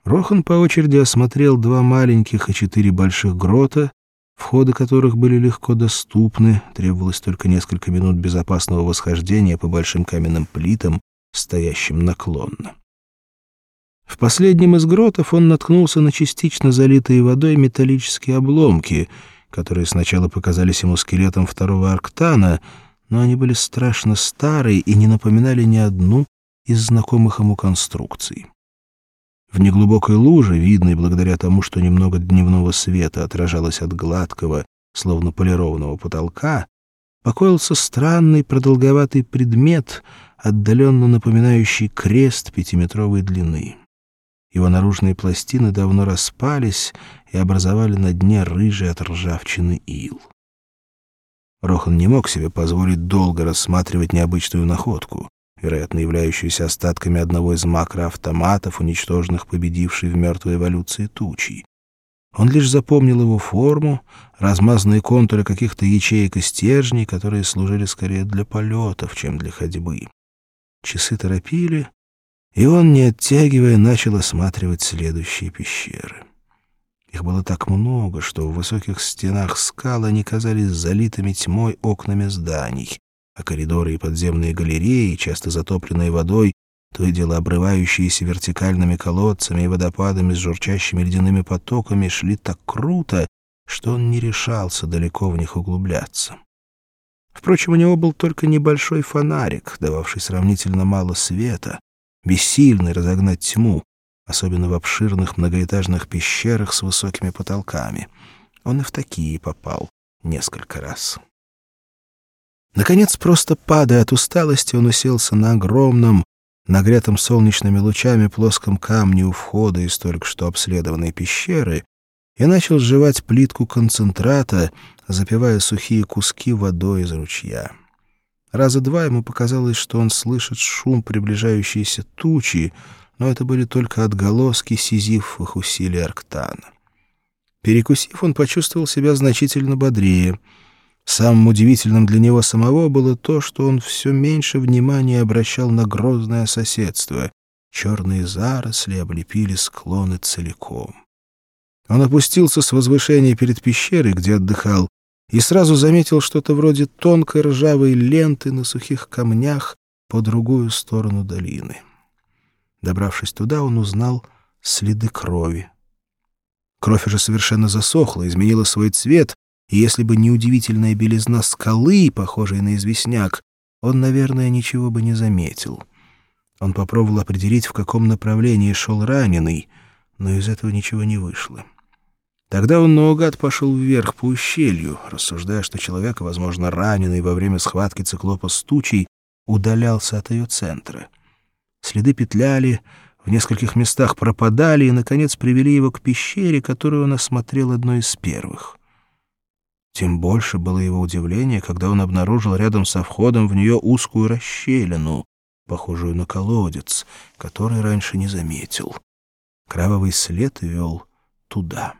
Рохан по очереди осмотрел 2 маленьких и 4 больших грота, входы которых были легко доступны, требовалось только несколько минут безопасного восхождения по большим каменным плитам, стоящим наклонно. В последнем из гротов он наткнулся на частично залитые водой металлические обломки, которые сначала показались ему скелетом второго Арктана, но они были страшно старые и не напоминали ни одну из знакомых ему конструкций. В неглубокой луже, видной благодаря тому, что немного дневного света отражалось от гладкого, словно полированного потолка, покоился странный продолговатый предмет, отдаленно напоминающий крест 5-метровой длины. Его наружные пластины давно распались и образовали на дне рыжий от ржавчины ил. Рохан не мог себе позволить долго рассматривать необычную находку, вероятно, являющуюся остатками одного из макроавтоматов, уничтоженных победившей в мертвой эволюции тучей. Он лишь запомнил его форму, размазанные контуры каких-то ячеек и стержней, которые служили скорее для полетов, чем для ходьбы. Часы торопили, и он, не оттягивая, начал осматривать следующие пещеры. Их было так много, что в высоких стенах скал они казались залитыми тьмой окнами зданий, а коридоры и подземные галереи, часто затопленные водой, то и дело обрывающиеся вертикальными колодцами и водопадами с журчащими ледяными потоками, шли так круто, что он не решался далеко в них углубляться. Впрочем, у него был только небольшой фонарик, дававший сравнительно мало света, бессильный разогнать тьму, особенно в обширных многоэтажных пещерах с высокими потолками. Он и в такие попал несколько раз. Наконец, просто падая от усталости, он уселся на огромном, нагретом солнечными лучами плоском камне у входа из только что обследованной пещеры и начал сживать плитку концентрата, запивая сухие куски водой из ручья. Раза 2 ему показалось, что он слышит шум приближающейся тучи, но это были только отголоски сизифовых усилий Арктана. Перекусив, он почувствовал себя значительно бодрее. Самым удивительным для него самого было то, что он все меньше внимания обращал на грозное соседство. Черные заросли облепили склоны целиком. Он опустился с возвышения перед пещерой, где отдыхал, и сразу заметил что-то вроде тонкой ржавой ленты на сухих камнях по другую сторону долины. Добравшись туда, он узнал следы крови. Кровь уже совершенно засохла, изменила свой цвет, и если бы не удивительная белизна скалы, похожей на известняк, он, наверное, ничего бы не заметил. Он попробовал определить, в каком направлении шел раненый, но из этого ничего не вышло. Тогда он наугад пошел вверх по ущелью, рассуждая, что человек, возможно, раненый во время схватки циклопа с тучей, удалялся от ее центра. Следы петляли, в нескольких местах пропадали и, наконец, привели его к пещере, которую он осмотрел одной из первых. Тем больше было его удивление, когда он обнаружил рядом со входом в нее узкую расщелину, похожую на колодец, который раньше не заметил. Кровавый след вел туда.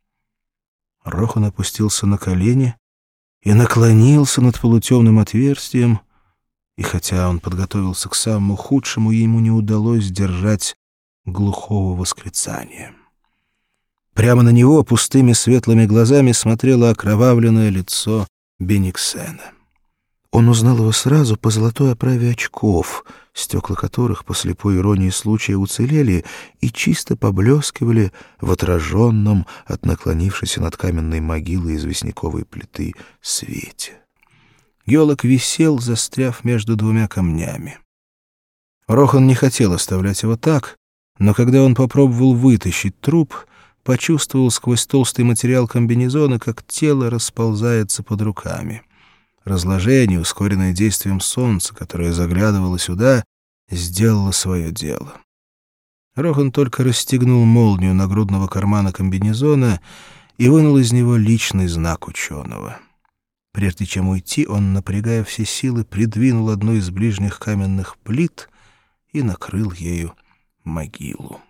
Рохан опустился на колени и наклонился над полутемным отверстием, и хотя он подготовился к самому худшему, ему не удалось сдержать глухого восклицания. Прямо на него пустыми светлыми глазами смотрело окровавленное лицо Бениксена. Он узнал его сразу по золотой оправе очков, стекла которых по слепой иронии случая уцелели и чисто поблескивали в отраженном от наклонившейся над каменной могилой известняковой плиты свете. Геолог висел, застряв между 2 камнями. Рохан не хотел оставлять его так, но когда он попробовал вытащить труп, почувствовал сквозь толстый материал комбинезона, как тело расползается под руками. Разложение, ускоренное действием солнца, которое заглядывало сюда, сделало свое дело. Рохан только расстегнул молнию нагрудного кармана комбинезона и вынул из него личный знак ученого. Прежде чем уйти, он, напрягая все силы, придвинул одну из ближних каменных плит и накрыл ею могилу.